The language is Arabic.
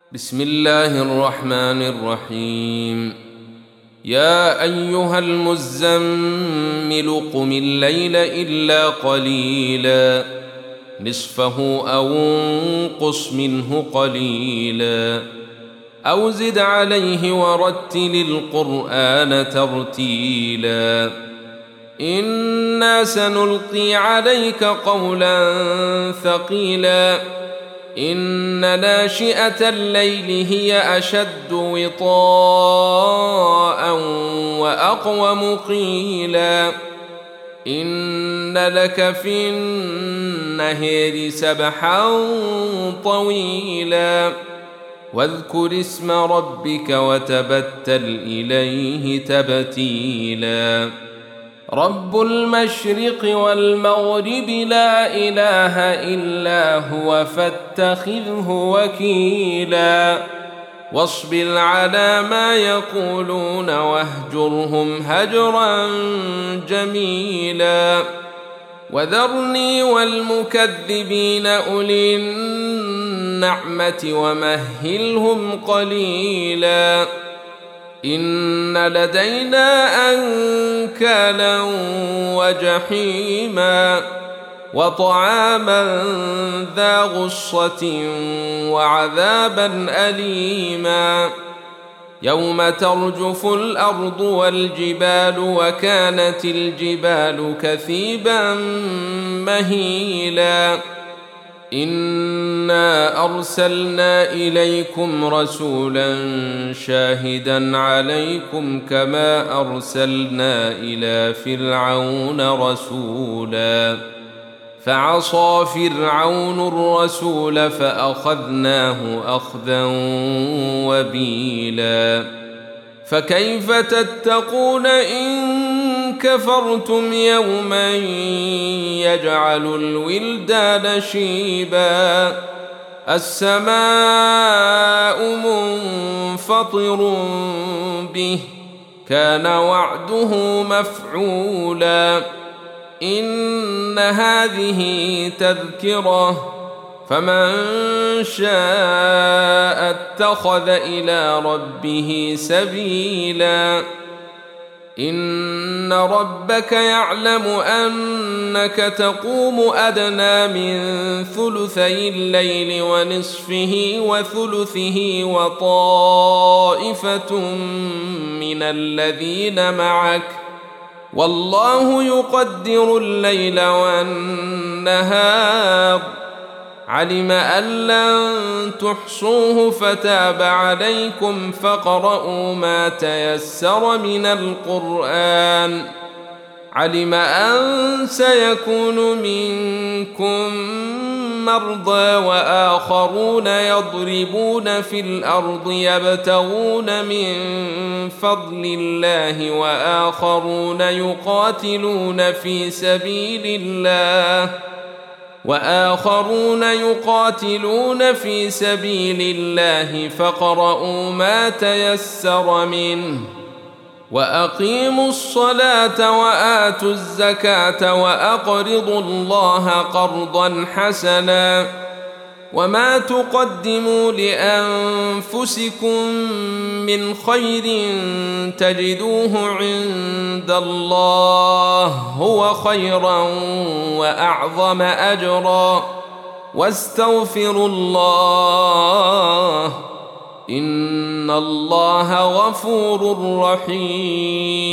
بسم الله الرحمن الرحيم. يا أيها المزمل قم الليل إلا قليلا نصفه أو انقص منه قليلا أو زد عليه ورتل القرآن ترتيلا إنا سنلقي عليك قولا ثقيلا إن ناشئة الليل هي أشد وطاء وأقوم قيلا إن لك في النهار سبحا طويلا واذكر اسم ربك وتبتل إليه تبتيلا رب المشرق والمغرب لا إله إلا هو فاتخذه وكيلا واصبر على ما يقولون واهجرهم هجرا جميلا وذرني والمكذبين أولي النعمة ومهلهم قليلا إن لدينا أنكالا وجحيما وطعاما ذا غصة وعذابا أليما يوم ترجف الأرض والجبال وكانت الجبال كثيبا مهيلا إنا أرسلنا إليكم رسولا شاهدا عليكم كما أرسلنا إلى فرعون رسولا فعصى فرعون الرسول فأخذناه أخذا وبيلا فكيف تتقون إن كفرتم يوما يجعل الولدان شيبا السماء منفطر به كان وعده مفعولا إن هذه تذكرة فمن شاء اتخذ إلى ربه سبيلا إن ربك يعلم أنك تقوم أدنى من ثلثي الليل ونصفه وثلثه وطائفة من الذين معك والله يقدر الليل والنهار علم أن لن تحصوه فتاب عليكم فاقرؤوا ما تيسر من القرآن علم أن سيكون منكم مرضى وآخرون يضربون في الأرض يبتغون من فضل الله وآخرون يقاتلون في سبيل الله فاقرؤوا ما تيسر منه وأقيموا الصلاة وآتوا الزكاة وأقرضوا الله قرضا حسنا وما تقدموا لأنفسكم من خير تجدوه عند الله هو خيرا وأعظم أجرا واستغفروا الله إن الله غفور رحيم